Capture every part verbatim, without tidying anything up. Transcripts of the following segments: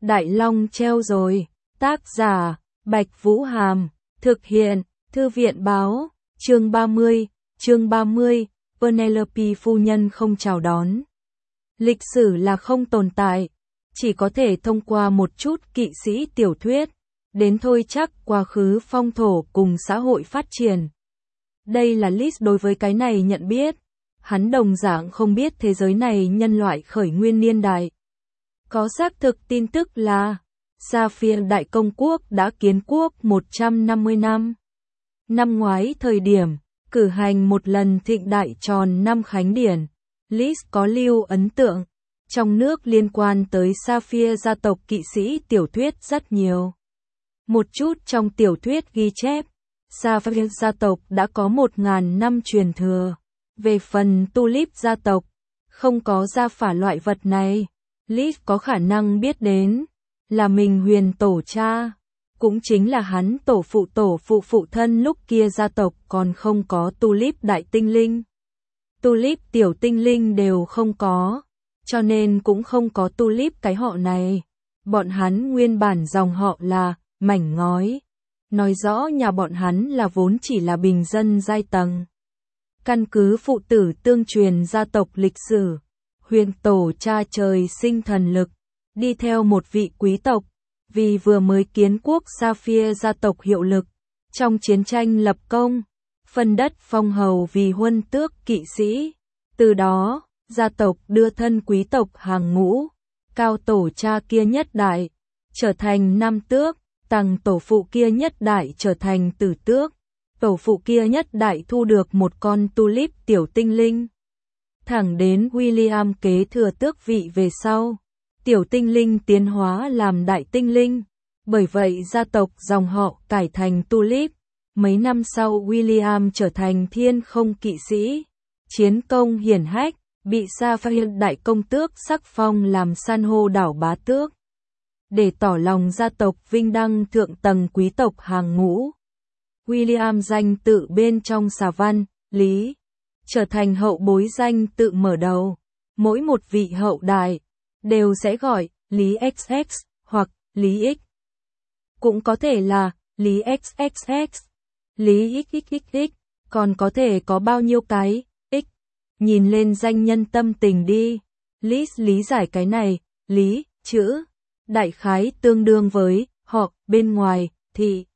Đại Long treo rồi. Tác giả, Bạch Vũ Hàm. Thực hiện, Thư viện báo. Chương ba mươi. Chương ba mươi. Penelope phu nhân không chào đón. Lịch sử là không tồn tại, chỉ có thể thông qua một chút kỵ sĩ tiểu thuyết, đến thôi chắc quá khứ phong thổ cùng xã hội phát triển. Đây là Liz đối với cái này nhận biết. Hắn đồng dạng không biết thế giới này nhân loại khởi nguyên niên đại. Có xác thực tin tức là Sapphire Đại Công Quốc đã kiến quốc một trăm năm mươi năm. Năm ngoái thời điểm, cử hành một lần thịnh đại tròn năm khánh điển. Liz có lưu ấn tượng. Trong nước liên quan tới Sapphire gia tộc kỵ sĩ tiểu thuyết rất nhiều. Một chút trong tiểu thuyết ghi chép, Sapphire gia tộc đã có một ngàn năm truyền thừa. Về phần Tulip gia tộc, không có gia phả loại vật này. Liz có khả năng biết đến là mình huyền tổ cha, cũng chính là hắn tổ phụ tổ phụ phụ thân lúc kia gia tộc còn không có Tulip đại tinh linh. Tulip tiểu tinh linh đều không có, cho nên cũng không có Tulip cái họ này. Bọn hắn nguyên bản dòng họ là mảnh ngói, nói rõ nhà bọn hắn là vốn chỉ là bình dân giai tầng. Căn cứ phụ tử tương truyền gia tộc lịch sử, huyền tổ cha trời sinh thần lực, đi theo một vị quý tộc, vì vừa mới kiến quốc Sapphire gia tộc hiệu lực, trong chiến tranh lập công, phân đất phong hầu vì huân tước kỵ sĩ. Từ đó, gia tộc đưa thân quý tộc hàng ngũ, cao tổ cha kia nhất đại, trở thành nam tước, tầng tổ phụ kia nhất đại trở thành tử tước, tổ phụ kia nhất đại thu được một con Tulip tiểu tinh linh. Thẳng đến William kế thừa tước vị về sau, tiểu tinh linh tiến hóa làm đại tinh linh, bởi vậy gia tộc dòng họ cải thành Tulip. Mấy năm sau William trở thành thiên không kỵ sĩ, chiến công hiển hách, bị Sapphire đại công tước sắc phong làm san hô đảo bá tước. Để tỏ lòng gia tộc vinh đăng thượng tầng quý tộc hàng ngũ, William danh tự bên trong xà văn, Lý, trở thành hậu bối danh tự mở đầu. Mỗi một vị hậu đại đều sẽ gọi Lý ích ích hoặc Lý X. Cũng có thể là Lý ích ích ích, Lý xxxx, còn có thể có bao nhiêu cái X. Nhìn lên danh nhân tâm tình đi. Lý lý giải cái này, Lý, chữ, đại khái tương đương với họ bên ngoài, thị.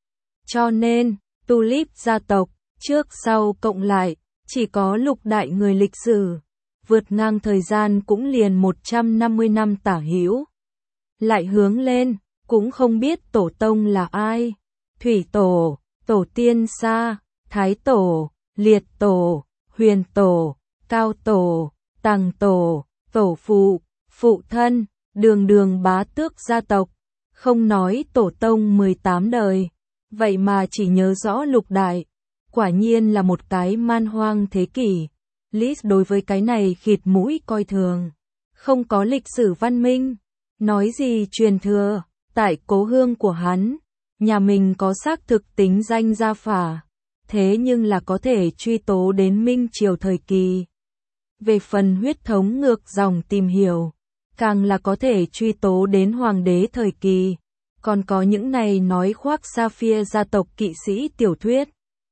Cho nên, Tulip gia tộc, trước sau cộng lại, chỉ có lục đại người lịch sử, vượt ngang thời gian cũng liền một trăm năm mươi năm tả hữu. Lại hướng lên, cũng không biết tổ tông là ai. Thủy tổ, tổ tiên xa, thái tổ, liệt tổ, huyền tổ, cao tổ, tàng tổ, tổ phụ, phụ thân, đường đường bá tước gia tộc. Không nói tổ tông mười tám đời, vậy mà chỉ nhớ rõ lục đại. Quả nhiên là một cái man hoang thế kỷ. Liz đối với cái này khịt mũi coi thường. Không có lịch sử văn minh. Nói gì truyền thừa, tại cố hương của hắn, nhà mình có xác thực tính danh gia phả. Thế nhưng là có thể truy tố đến Minh Triều thời kỳ. Về phần huyết thống ngược dòng tìm hiểu, càng là có thể truy tố đến hoàng đế thời kỳ. Còn có những này nói khoác Sapphire gia tộc kỵ sĩ tiểu thuyết.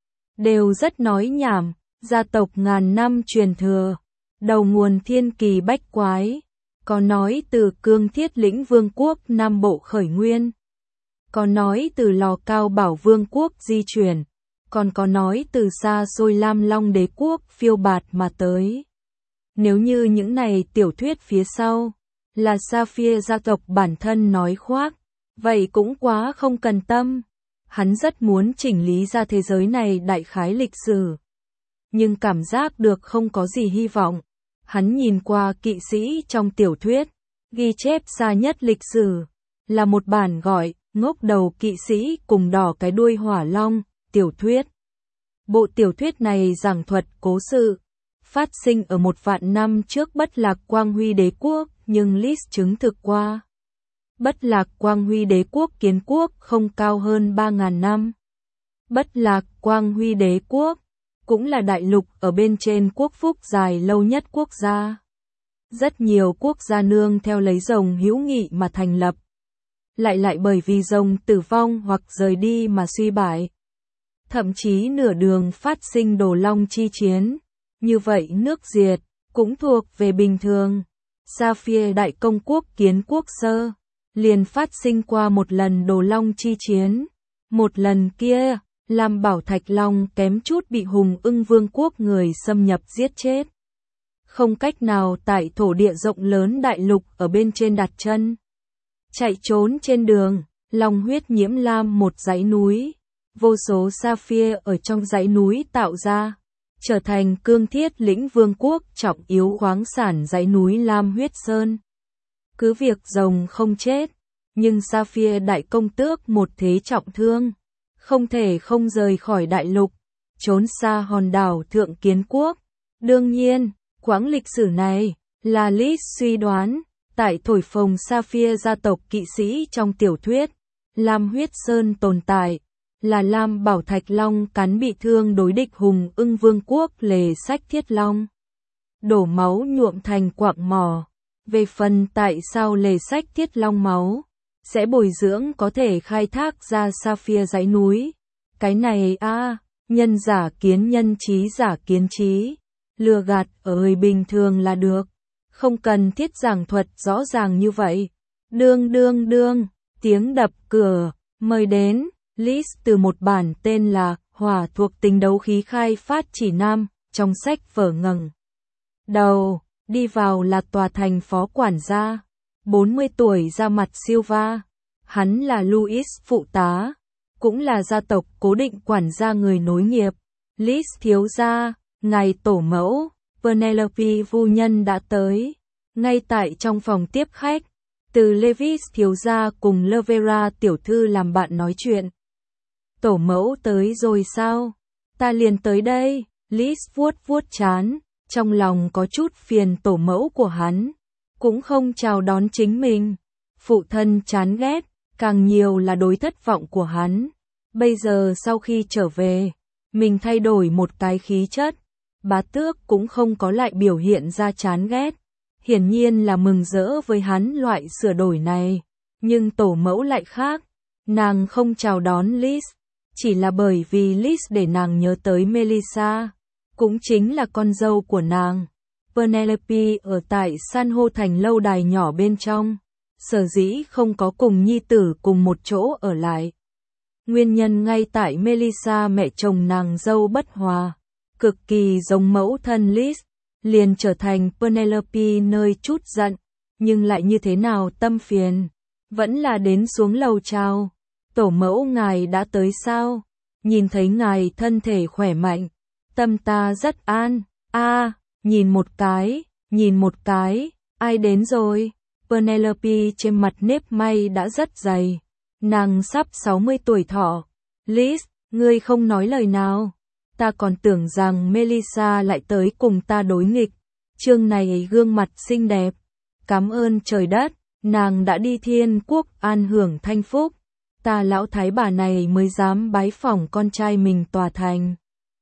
Đều rất nói nhảm, gia tộc ngàn năm truyền thừa, đầu nguồn thiên kỳ bách quái. Có nói từ cương thiết lĩnh vương quốc Nam Bộ khởi nguyên. Có nói từ lò cao bảo vương quốc di chuyển. Còn có nói từ xa xôi Lam Long đế quốc phiêu bạt mà tới. Nếu như những này tiểu thuyết phía sau là Sapphire gia tộc bản thân nói khoác, vậy cũng quá không cần tâm. Hắn rất muốn chỉnh lý ra thế giới này đại khái lịch sử, nhưng cảm giác được không có gì hy vọng. Hắn nhìn qua kỵ sĩ trong tiểu thuyết, ghi chép xa nhất lịch sử, là một bản gọi Ngốc đầu kỵ sĩ cùng đỏ cái đuôi hỏa long, tiểu thuyết. Bộ tiểu thuyết này giảng thuật cố sự, phát sinh ở một vạn năm trước Bất Lạc Quang Huy đế quốc, nhưng Liz chứng thực qua. Bất Lạc Quang Huy đế quốc kiến quốc không cao hơn ba ngàn năm. Bất Lạc Quang Huy đế quốc cũng là đại lục ở bên trên quốc phúc dài lâu nhất quốc gia. Rất nhiều quốc gia nương theo lấy rồng hữu nghị mà thành lập, lại lại bởi vì rồng tử vong hoặc rời đi mà suy bại. Thậm chí nửa đường phát sinh đồ long chi chiến. Như vậy nước diệt, cũng thuộc về bình thường. Sapphire đại công quốc kiến quốc sơ, liền phát sinh qua một lần đồ long chi chiến. Một lần kia, Lam Bảo Thạch Long kém chút bị Hùng Ưng Vương quốc người xâm nhập giết chết. Không cách nào tại thổ địa rộng lớn đại lục ở bên trên đặt chân. Chạy trốn trên đường, long huyết nhiễm lam một dãy núi. Vô số sapphire ở trong dãy núi tạo ra, trở thành cương thiết lĩnh vương quốc trọng yếu khoáng sản dãy núi Lam Huyết Sơn. Cứ việc rồng không chết, nhưng sapphire đại công tước một thế trọng thương, không thể không rời khỏi đại lục, trốn xa hòn đảo Thượng Kiến Quốc. Đương nhiên, quãng lịch sử này là Liz suy đoán, tại thổi phồng sapphire gia tộc kỵ sĩ trong tiểu thuyết Lam Huyết Sơn tồn tại, là Lam Bảo Thạch Long cắn bị thương đối địch Hùng Ưng Vương quốc Lề Sách Thiết Long. Đổ máu nhuộm thành quặng mỏ. Về phần tại sao Lề Sách Thiết Long máu sẽ bồi dưỡng có thể khai thác ra sapphire dãy núi. Cái này a à, nhân giả kiến nhân trí giả kiến trí. Lừa gạt ở người bình thường là được. Không cần thiết giảng thuật rõ ràng như vậy. Đương đương đương, tiếng đập cửa, mời đến. Liz từ một bản tên là Hỏa thuộc tính đấu khí khai phát chỉ nam, trong sách vở ngẩng đầu, đi vào là tòa thành phó quản gia, bốn mươi tuổi ra mặt Silva. Hắn là Louis phụ tá, cũng là gia tộc cố định quản gia người nối nghiệp. Liz thiếu gia, ngài tổ mẫu, Penelope phu nhân đã tới, ngay tại trong phòng tiếp khách, từ Levis thiếu gia cùng Lovera tiểu thư làm bạn nói chuyện. Tổ mẫu tới rồi sao? Ta liền tới đây. Liz vuốt vuốt trán, trong lòng có chút phiền tổ mẫu của hắn, cũng không chào đón chính mình. Phụ thân chán ghét, càng nhiều là đối thất vọng của hắn. Bây giờ sau khi trở về, mình thay đổi một cái khí chất, bá tước cũng không có lại biểu hiện ra chán ghét. Hiển nhiên là mừng rỡ với hắn loại sửa đổi này, nhưng tổ mẫu lại khác. Nàng không chào đón Liz, chỉ là bởi vì Liz để nàng nhớ tới Melissa, cũng chính là con dâu của nàng. Penelope ở tại san hô thành lâu đài nhỏ bên trong, sở dĩ không có cùng nhi tử cùng một chỗ ở lại. Nguyên nhân ngay tại Melissa mẹ chồng nàng dâu bất hòa, cực kỳ giống mẫu thân Liz, liền trở thành Penelope nơi chút giận, nhưng lại như thế nào tâm phiền, vẫn là đến xuống lầu chào. Tổ mẫu ngài đã tới sao? Nhìn thấy ngài thân thể khỏe mạnh, tâm ta rất an. A, à, nhìn một cái, nhìn một cái, ai đến rồi? Penelope trên mặt nếp may đã rất dày, nàng sắp sáu mươi tuổi thọ. Liz, ngươi không nói lời nào. Ta còn tưởng rằng Melissa lại tới cùng ta đối nghịch. Chương này gương mặt xinh đẹp. Cảm ơn trời đất, nàng đã đi thiên quốc an hưởng thanh phúc. Ta lão thái bà này mới dám bái phỏng con trai mình tòa thành.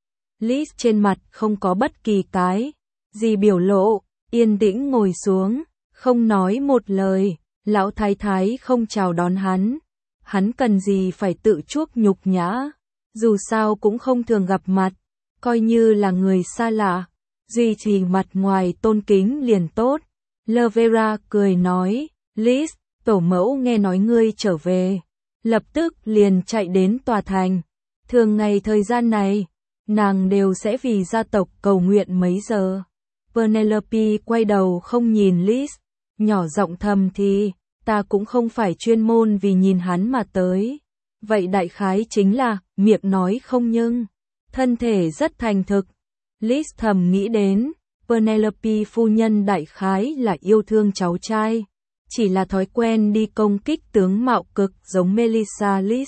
Liz trên mặt không có bất kỳ cái gì biểu lộ, yên tĩnh ngồi xuống, không nói một lời. Lão thái thái không chào đón hắn, hắn cần gì phải tự chuốc nhục nhã, dù sao cũng không thường gặp mặt, coi như là người xa lạ, duy trì mặt ngoài tôn kính liền tốt. Lovera cười nói, Liz, tổ mẫu nghe nói ngươi trở về, lập tức liền chạy đến tòa thành. Thường ngày thời gian này, nàng đều sẽ vì gia tộc cầu nguyện mấy giờ. Penelope quay đầu không nhìn Liz, nhỏ giọng thầm thì, ta cũng không phải chuyên môn vì nhìn hắn mà tới. Vậy đại khái chính là, miệng nói không nhưng, thân thể rất thành thực. Liz thầm nghĩ đến, Penelope phu nhân đại khái là yêu thương cháu trai, chỉ là thói quen đi công kích tướng mạo cực giống Melissa. Liz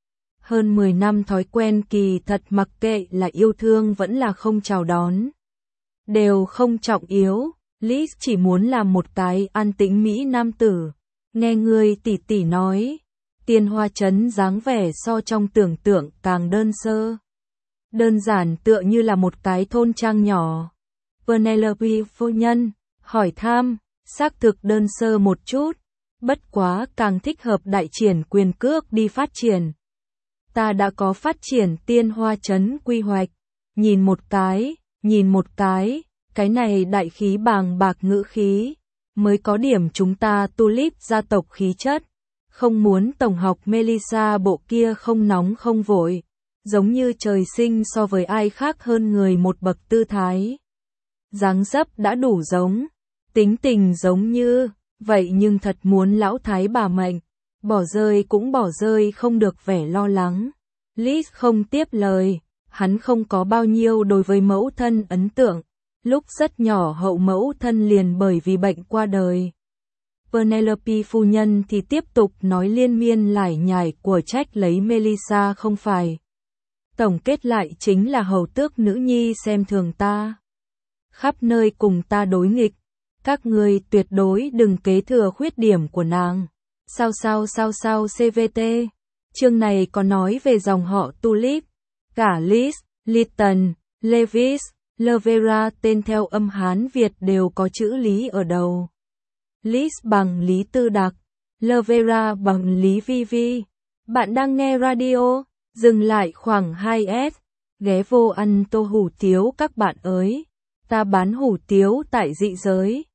hơn mười năm thói quen kỳ thật, mặc kệ là yêu thương vẫn là không chào đón, đều không trọng yếu. Liz chỉ muốn làm một cái an tĩnh mỹ nam tử. Nghe người tỷ tỷ nói, Tiên Hoa Trấn dáng vẻ so trong tưởng tượng càng đơn sơ, đơn giản tựa như là một cái thôn trang nhỏ. Penelope phu nhân hỏi thăm, xác thực đơn sơ một chút, Bất quá càng thích hợp đại triển quyền cước đi phát triển. Ta đã có phát triển tiên hoa trấn quy hoạch. Nhìn một cái, nhìn một cái, cái này đại khí bàng bạc ngữ khí, mới có điểm chúng ta Tulip gia tộc khí chất. Không muốn tổng học Melissa bộ kia không nóng không vội, giống như trời sinh so với ai khác hơn người một bậc tư thái. Dáng dấp đã đủ giống, tính tình giống như, vậy nhưng thật muốn lão thái bà mệnh, bỏ rơi cũng bỏ rơi không được vẻ lo lắng. Liz không tiếp lời, hắn không có bao nhiêu đối với mẫu thân ấn tượng, lúc rất nhỏ hậu mẫu thân liền bởi vì bệnh qua đời. Penelope phu nhân thì tiếp tục nói liên miên lải nhải của trách lấy Melissa không phải. Tổng kết lại chính là hầu tước nữ nhi xem thường ta. Khắp nơi cùng ta đối nghịch. Các ngươi tuyệt đối đừng kế thừa khuyết điểm của nàng. Sao sao sao sao xê vê tê. Chương này có nói về dòng họ Tulip. Cả Liz, Lytton, Lewis, Lovera tên theo âm Hán Việt đều có chữ Lý ở đầu. Liz bằng Lý Tư Đặc, Lovera bằng Lý Vi Vi. Bạn đang nghe radio, dừng lại khoảng hai S, ghé vô ăn tô hủ tiếu các bạn ơi. Ta bán hủ tiếu tại dị giới.